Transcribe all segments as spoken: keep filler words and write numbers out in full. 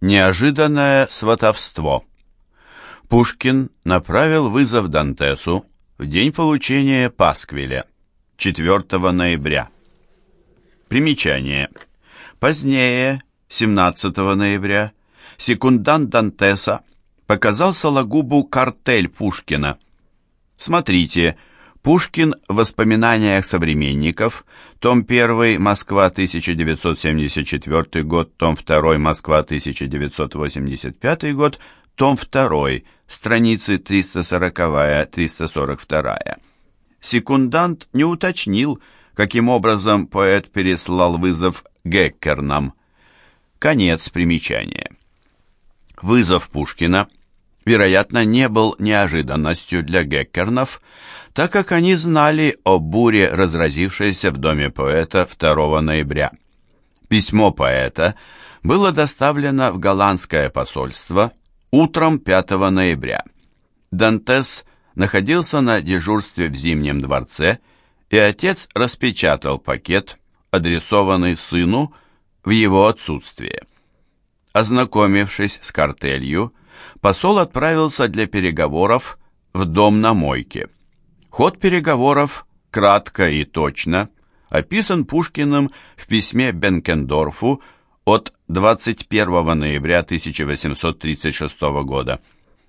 Неожиданное сватовство. Пушкин направил вызов Дантесу в день получения пасквиля, четвёртого ноября. Примечание. Позднее, семнадцатого ноября, секундант Дантеса показал Сологубу картель Пушкина. Смотрите, Пушкин в воспоминаниях современников, том первый, Москва, тысяча девятьсот семьдесят четвёртый год, том второй, Москва, тысяча девятьсот восемьдесят пятый год, том второй, страницы триста сороковая — триста сорок вторая. Секундант не уточнил, каким образом поэт переслал вызов Геккернам. Конец примечания. Вызов Пушкина, вероятно, не был неожиданностью для Геккернов, так как они знали о буре, разразившейся в доме поэта второго ноября. Письмо поэта было доставлено в голландское посольство утром пятого ноября. Дантес находился на дежурстве в Зимнем дворце, и отец распечатал пакет, адресованный сыну, в его отсутствие. Ознакомившись с картелью, посол отправился для переговоров в дом на Мойке. Ход переговоров кратко и точно описан Пушкиным в письме Бенкендорфу от двадцать первого ноября тысяча восемьсот тридцать шестого года.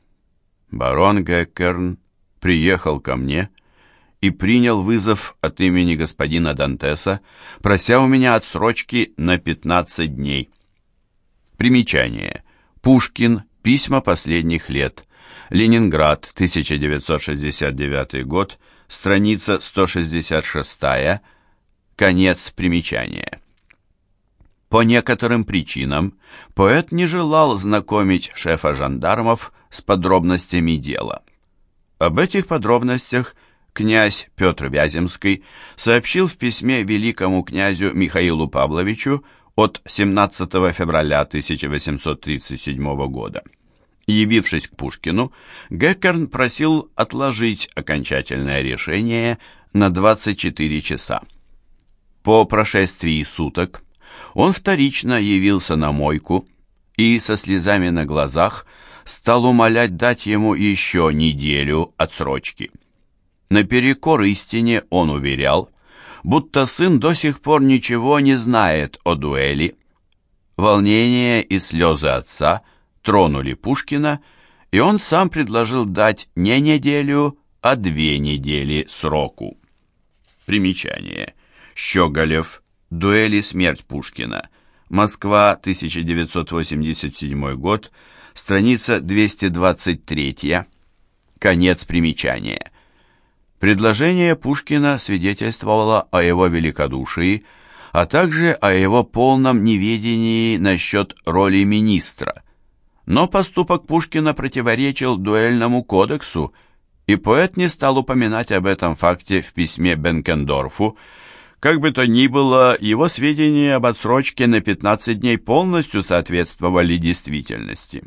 Барон Геккерн приехал ко мне и принял вызов от имени господина Дантеса, прося у меня отсрочки на пятнадцать дней. Примечание. Пушкин. Письма последних лет. Ленинград, тысяча девятьсот шестьдесят девятый год, страница сто шестьдесят шестая, конец примечания. По некоторым причинам поэт не желал знакомить шефа жандармов с подробностями дела. Об этих подробностях князь Петр Вяземский сообщил в письме великому князю Михаилу Павловичу от семнадцатого февраля тысяча восемьсот тридцать седьмого года. Явившись к Пушкину, Геккерн просил отложить окончательное решение на двадцать четыре часа. По прошествии суток он вторично явился на Мойку и со слезами на глазах стал умолять дать ему еще неделю отсрочки. Наперекор истине он уверял, будто сын до сих пор ничего не знает о дуэли. Волнение и слезы отца тронули Пушкина, и он сам предложил дать не неделю, а две недели сроку. Примечание. Щеголев. Дуэль и смерть Пушкина. Москва, тысяча девятьсот восемьдесят седьмой год, страница двести двадцать три. Конец примечания. Предложение Пушкина свидетельствовало о его великодушии, а также о его полном неведении насчет роли министра. Но поступок Пушкина противоречил дуэльному кодексу, и поэт не стал упоминать об этом факте в письме Бенкендорфу. Как бы то ни было, его сведения об отсрочке на пятнадцать дней полностью соответствовали действительности.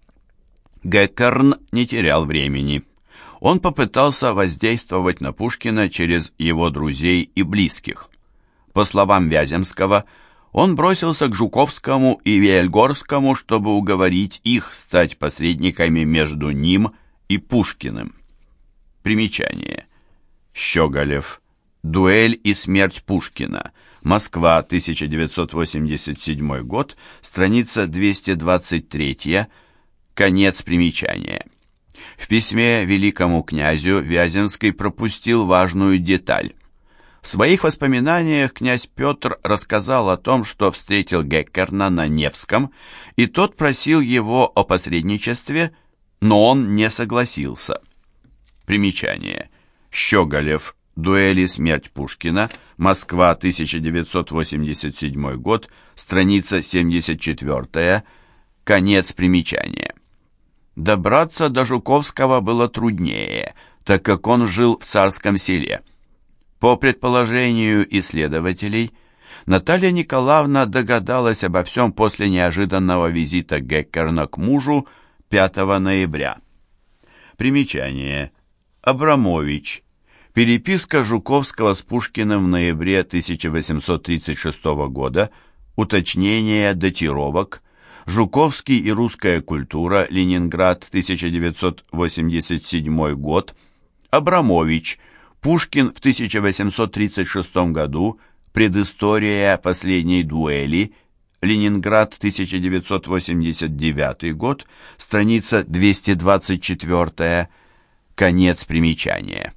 Геккерн не терял времени. Он попытался воздействовать на Пушкина через его друзей и близких. По словам Вяземского, он бросился к Жуковскому и Виельгорскому, чтобы уговорить их стать посредниками между ним и Пушкиным. Примечание. Щеголев. Дуэль и смерть Пушкина. Москва, тысяча девятьсот восемьдесят седьмой год, страница двести двадцать три, конец примечания. В письме великому князю Вяземский пропустил важную деталь. В своих воспоминаниях князь Петр рассказал о том, что встретил Геккерна на Невском, и тот просил его о посредничестве, но он не согласился. Примечание. Щеголев. Дуэль и смерть Пушкина. Москва, тысяча девятьсот восемьдесят седьмой год, страница семьдесят четыре, конец примечания. Добраться до Жуковского было труднее, так как он жил в Царском Селе. По предположению исследователей, Наталья Николаевна догадалась обо всем после неожиданного визита Геккерна к мужу пятого ноября. Примечание. Абрамович. Переписка Жуковского с Пушкиным в ноябре тысяча восемьсот тридцать шестого года. Уточнение датировок. Жуковский и русская культура, Ленинград, тысяча девятьсот восемьдесят седьмой год, Абрамович, Пушкин в тысяча восемьсот тридцать шестом году, Предыстория последней дуэли, Ленинград, тысяча девятьсот восемьдесят девятый год, страница двести двадцать четыре, конец примечания.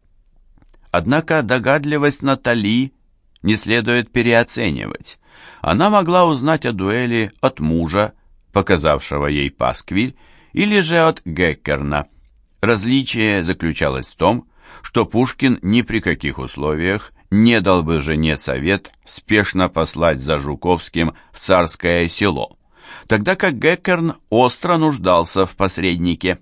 Однако догадливость Натали не следует переоценивать. Она могла узнать о дуэли от мужа, показавшего ей пасквиль, или же от Геккерна. Различие заключалось в том, что Пушкин ни при каких условиях не дал бы жене совет спешно послать за Жуковским в Царское Село, тогда как Геккерн остро нуждался в посреднике.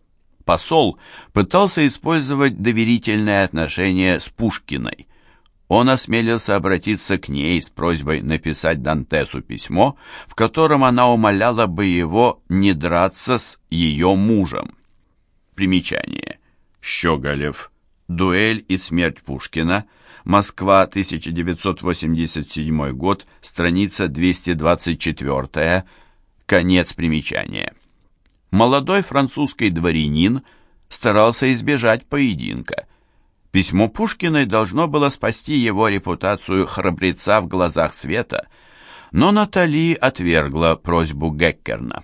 Посол пытался использовать доверительные отношения с Пушкиной. Он осмелился обратиться к ней с просьбой написать Дантесу письмо, в котором она умоляла бы его не драться с ее мужем. Примечание. Щеголев. Дуэль и смерть Пушкина. Москва, тысяча девятьсот восемьдесят седьмой год, страница двести двадцать четыре, конец примечания. Молодой французский дворянин старался избежать поединка. Письмо Пушкиной должно было спасти его репутацию храбреца в глазах света, но Натали отвергла просьбу Геккерна.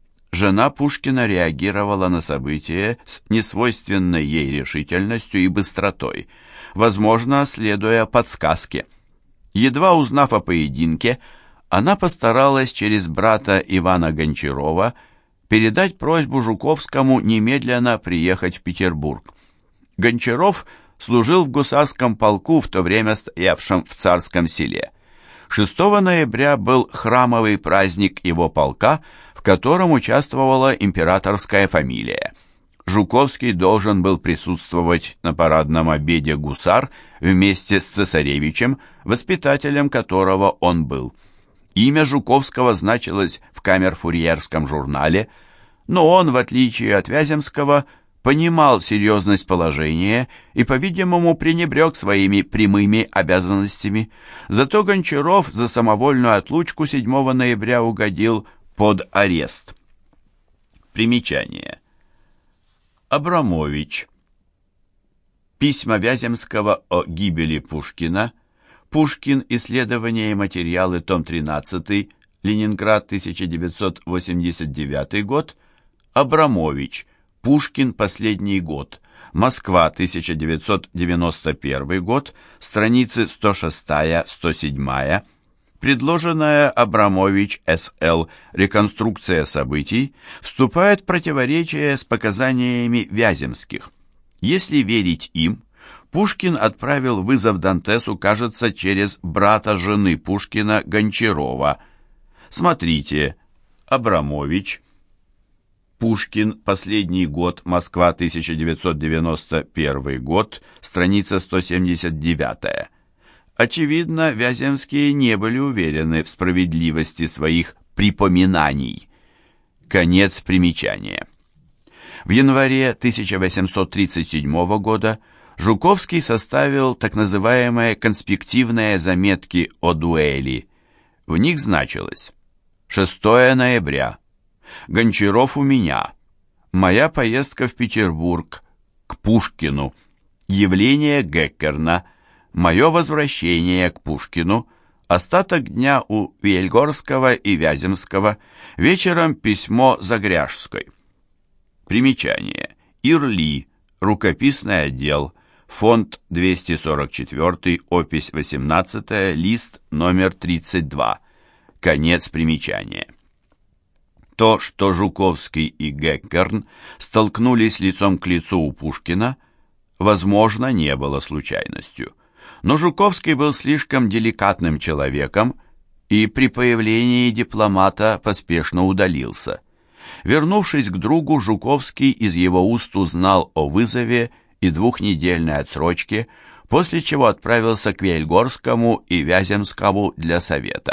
Жена Пушкина реагировала на события с несвойственной ей решительностью и быстротой, возможно, следуя подсказке. Едва узнав о поединке, она постаралась через брата Ивана Гончарова передать просьбу Жуковскому немедленно приехать в Петербург. Гончаров служил в гусарском полку, в то время стоявшем в Царском Селе. шестого ноября был храмовый праздник его полка, в котором участвовала императорская фамилия. Жуковский должен был присутствовать на парадном обеде гусар вместе с цесаревичем, воспитателем которого он был. Имя Жуковского значилось в камерфурьерском журнале, но он, в отличие от Вяземского, понимал серьезность положения и, по-видимому, пренебрег своими прямыми обязанностями. Зато Гончаров за самовольную отлучку седьмого ноября угодил под арест. Примечание. Абрамович. Письма Вяземского о гибели Пушкина. Пушкин. Исследования и материалы. Том тринадцатый. Ленинград, тысяча девятьсот восемьдесят девятый год. Абрамович. Пушкин. Последний год. Москва, тысяча девятьсот девяносто первый год. Страницы сто шесть - сто семь. Предложенная Абрамович С Л реконструкция событий вступает в противоречие с показаниями Вяземских. Если верить им, Пушкин отправил вызов Дантесу, кажется, через брата жены Пушкина Гончарова. Смотрите, Абрамович. Пушкин. Последний год. Москва, тысяча девятьсот девяносто первый год. Страница сто семьдесят девять. Очевидно, Вяземские не были уверены в справедливости своих припоминаний. Конец примечания. В январе тысяча восемьсот тридцать седьмого года Жуковский составил так называемые конспективные заметки о дуэли. В них значилось: шестого ноября. Гончаров у меня. Моя поездка в Петербург к Пушкину. Явление Геккерна. Мое возвращение к Пушкину. Остаток дня у Вельгорского и Вяземского. Вечером письмо Загряжской. Примечание. Ирли. Рукописный отдел. Фонд двести сорок четыре, опись восемнадцатая, лист номер тридцать два. Конец примечания. То, что Жуковский и Геккерн столкнулись лицом к лицу у Пушкина, возможно, не было случайностью. Но Жуковский был слишком деликатным человеком и при появлении дипломата поспешно удалился. Вернувшись к другу, Жуковский из его уст узнал о вызове и двухнедельной отсрочке, после чего отправился к Вельгорскому и Вяземскому для совета.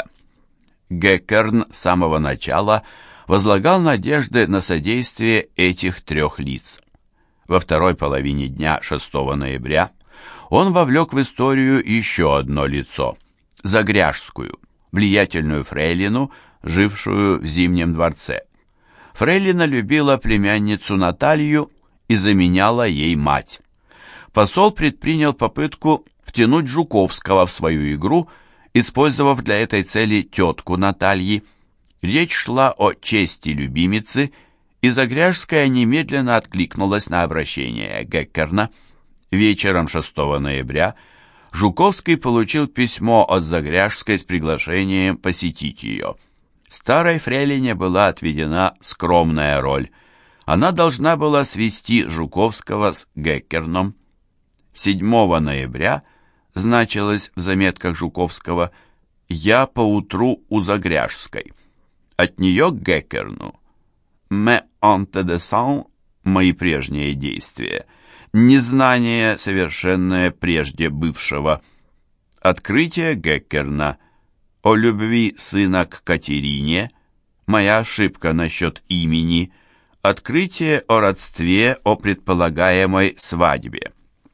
Геккерн с самого начала возлагал надежды на содействие этих трех лиц. Во второй половине дня шестого ноября он вовлек в историю еще одно лицо – Загряжскую, влиятельную фрейлину, жившую в Зимнем дворце. Фрейлина любила племянницу Наталью и заменяла ей мать. Посол предпринял попытку втянуть Жуковского в свою игру, использовав для этой цели тетку Натальи. Речь шла о чести любимицы, и Загряжская немедленно откликнулась на обращение Геккерна. Вечером шестого ноября Жуковский получил письмо от Загряжской с приглашением посетить ее. Старой фрейлине была отведена скромная роль. Она должна была свести Жуковского с Геккерном. седьмого ноября значилось в заметках Жуковского «Я поутру у Загряжской». От нее к Геккерну «Mes antécédents» — мои прежние действия, незнание совершенное прежде бывшего, открытие Геккерна о любви сына к Катерине, моя ошибка насчет имени, открытие о родстве, о предполагаемой свадьбе.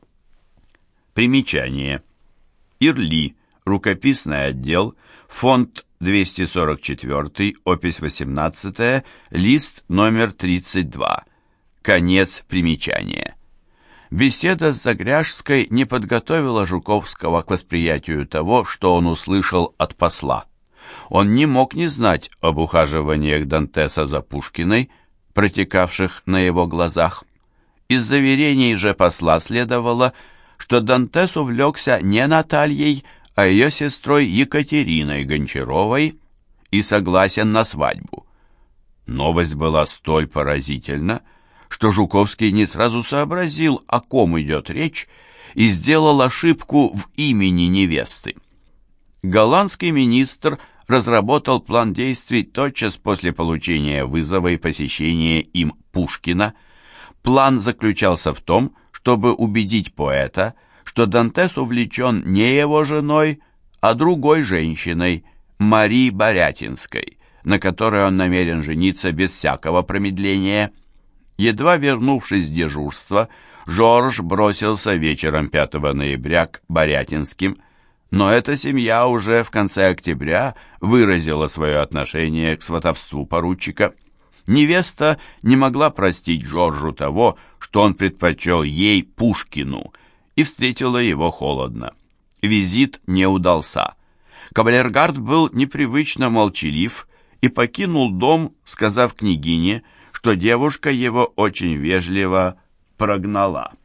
Примечание. Ирли. Рукописный отдел. Фонд двести сорок четыре, опись восемнадцать, лист номер тридцать два. Конец примечания. Беседа с Загряжской не подготовила Жуковского к восприятию того, что он услышал от посла. Он не мог не знать об ухаживаниях Дантеса за Пушкиной, протекавших на его глазах. Из заверений же посла следовало, что Дантес увлекся не Натальей, а ее сестрой Екатериной Гончаровой и согласен на свадьбу. Новость была столь поразительна, что Жуковский не сразу сообразил, о ком идет речь, и сделал ошибку в имени невесты. Голландский министр разработал план действий тотчас после получения вызова и посещения им Пушкина. План заключался в том, чтобы убедить поэта, что Дантес увлечен не его женой, а другой женщиной, Марии Борятинской, на которой он намерен жениться без всякого промедления. Едва вернувшись с дежурства, Жорж бросился вечером пятого ноября к Борятинским, но эта семья уже в конце октября выразила свое отношение к сватовству поручика. Невеста не могла простить Жоржу того, что он предпочел ей Пушкину, и встретила его холодно. Визит не удался. Кавалергард был непривычно молчалив и покинул дом, сказав княгине, что девушка его очень вежливо прогнала.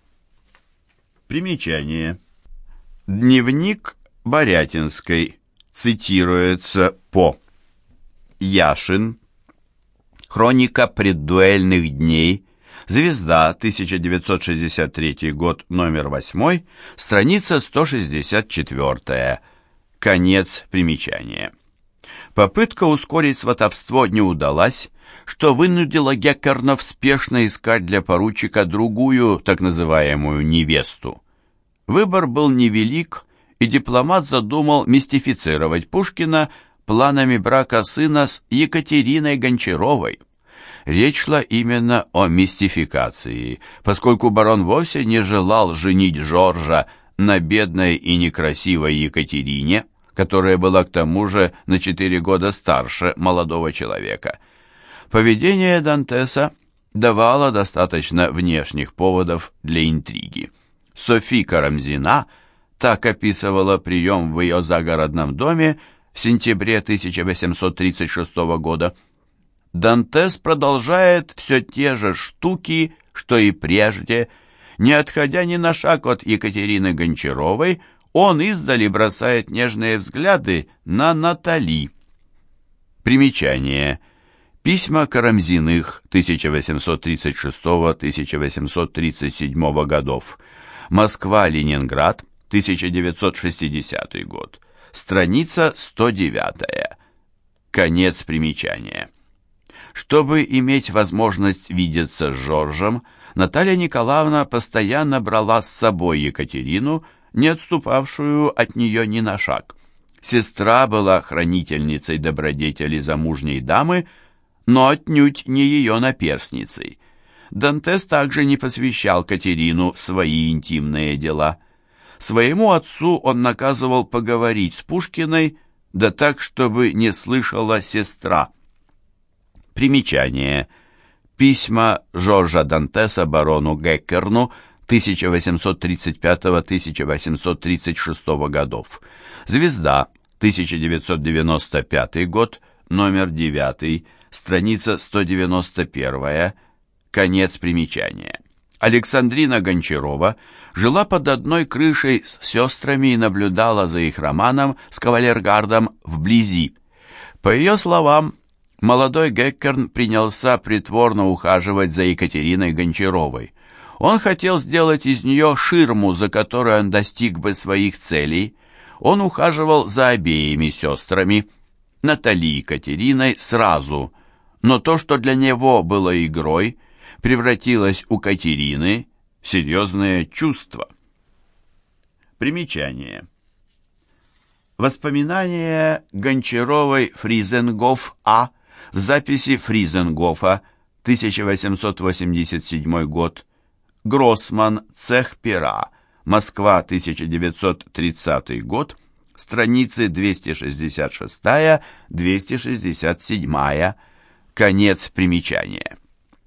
Примечание. Дневник Борятинской цитируется по Яшин. Хроника преддуэльных дней. Звезда, тысяча девятьсот шестьдесят третий год, номер восемь, страница сто шестьдесят четыре. Конец примечания. Попытка ускорить сватовство не удалась, что вынудило Геккернов спешно искать для поручика другую, так называемую, невесту. Выбор был невелик, и дипломат задумал мистифицировать Пушкина планами брака сына с Екатериной Гончаровой. Речь шла именно о мистификации, поскольку барон вовсе не желал женить Жоржа на бедной и некрасивой Екатерине, которая была к тому же на четыре года старше молодого человека. Поведение Дантеса давало достаточно внешних поводов для интриги. Софи Карамзина так описывала прием в ее загородном доме в сентябре тысяча восемьсот тридцать шестого года. Дантес продолжает все те же штуки, что и прежде. Не отходя ни на шаг от Екатерины Гончаровой, он издали бросает нежные взгляды на Натали. Примечание. Письма Карамзиных тысяча восемьсот тридцать шестого — тысяча восемьсот тридцать седьмого годов. Москва-Ленинград, тысяча девятьсот шестидесятый год. Страница сто девять. Конец примечания. Чтобы иметь возможность видеться с Жоржем, Наталья Николаевна постоянно брала с собой Екатерину, не отступавшую от нее ни на шаг. Сестра была хранительницей добродетели замужней дамы, но отнюдь не ее наперсницей. Дантес также не посвящал Катерину в свои интимные дела. Своему отцу он наказывал поговорить с Пушкиной, да так, чтобы не слышала сестра. Примечание. Письма Жоржа Дантеса барону Геккерну тысяча восемьсот тридцать пятого — тысяча восемьсот тридцать шестого годов. Звезда, тысяча девятьсот девяносто пятый год, номер девятый, страница сто девяносто первая, конец примечания. Александрина Гончарова жила под одной крышей с сестрами и наблюдала за их романом с кавалергардом вблизи. По ее словам, молодой Геккерн принялся притворно ухаживать за Екатериной Гончаровой. Он хотел сделать из нее ширму, за которой он достиг бы своих целей. Он ухаживал за обеими сестрами, Натали и Екатериной, сразу, но то, что для него было игрой, превратилось у Катерины в серьезное чувство. Примечание. Воспоминания Гончаровой Фризенгоф А. в записи Фризенгофа, тысяча восемьсот восемьдесят седьмой год, Гроссман, цех пера, Москва, тысяча девятьсот тридцатый год, страницы двести шестьдесят шесть — двести шестьдесят семь, конец примечания.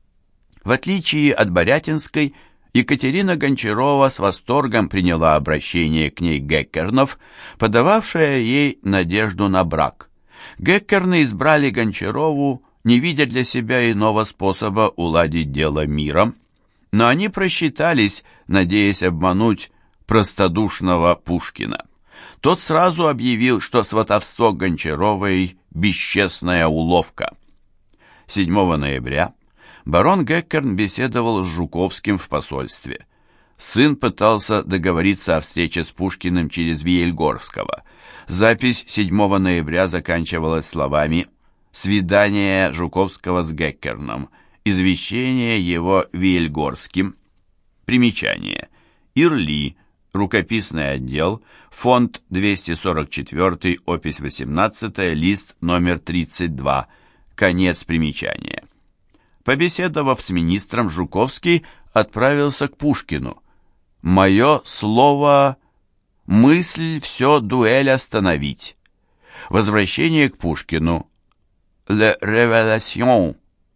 В отличие от Борятинской, Екатерина Гончарова с восторгом приняла обращение к ней Геккернов, подававшее ей надежду на брак. Геккерны избрали Гончарову, не видя для себя иного способа уладить дело миром, но они просчитались, надеясь обмануть простодушного Пушкина. Тот сразу объявил, что сватовство Гончаровой – бесчестная уловка. седьмого ноября барон Геккерн беседовал с Жуковским в посольстве. Сын пытался договориться о встрече с Пушкиным через Виельгорского. Запись седьмого ноября заканчивалась словами «Свидание Жуковского с Геккерном», извещение его Виельгорским. Примечание. Ирли, рукописный отдел, фонд двести сорок четыре, опись восемнадцатая, лист номер тридцать два, конец примечания. Побеседовав с министром, Жуковский отправился к Пушкину. «Мое слово, мысль все дуэль остановить». Возвращение к Пушкину. «Le Révélation»,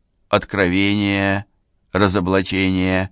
откровение, разоблачение,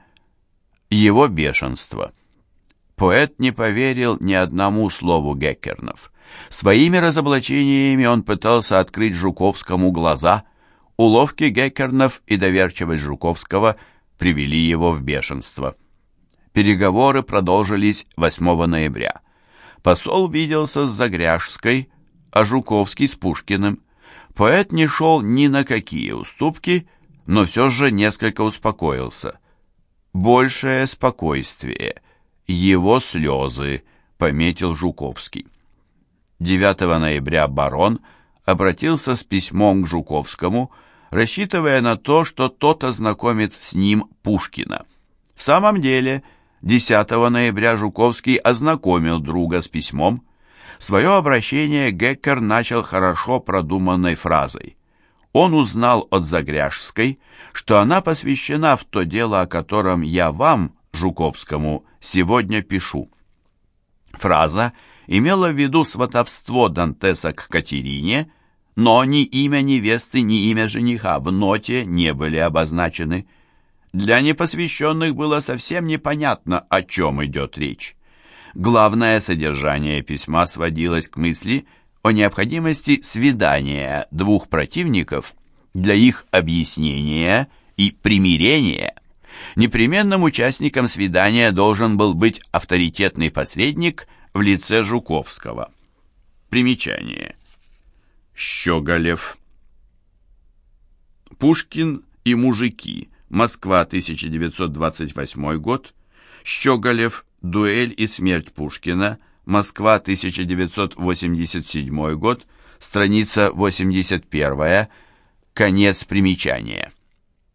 его бешенство. Поэт не поверил ни одному слову Геккернов. Своими разоблачениями он пытался открыть Жуковскому глаза. Уловки Геккернов и доверчивость Жуковского привели его в бешенство. Переговоры продолжились восьмого ноября. Посол виделся с Загряжской, а Жуковский с Пушкиным. Поэт не шел ни на какие уступки, но все же несколько успокоился. «Большее спокойствие, его слезы», — пометил Жуковский. девятого ноября барон обратился с письмом к Жуковскому, рассчитывая на то, что тот ознакомит с ним Пушкина. В самом деле, десятого ноября Жуковский ознакомил друга с письмом. Свое обращение Геккер начал хорошо продуманной фразой. Он узнал от Загряжской, что она посвящена в то дело, о котором я вам, Жуковскому, сегодня пишу. Фраза имела в виду сватовство Дантеса к Катерине, но ни имя невесты, ни имя жениха в ноте не были обозначены. Для непосвященных было совсем непонятно, о чем идет речь. Главное содержание письма сводилось к мысли о необходимости свидания двух противников для их объяснения и примирения. Непременным участником свидания должен был быть авторитетный посредник в лице Жуковского. Примечание. Щеголев. Пушкин и мужики. Москва, тысяча девятьсот двадцать восьмой год. Щеголев. Дуэль и смерть Пушкина. Москва, тысяча девятьсот восемьдесят седьмой год. Страница восемьдесят первая. Конец примечания.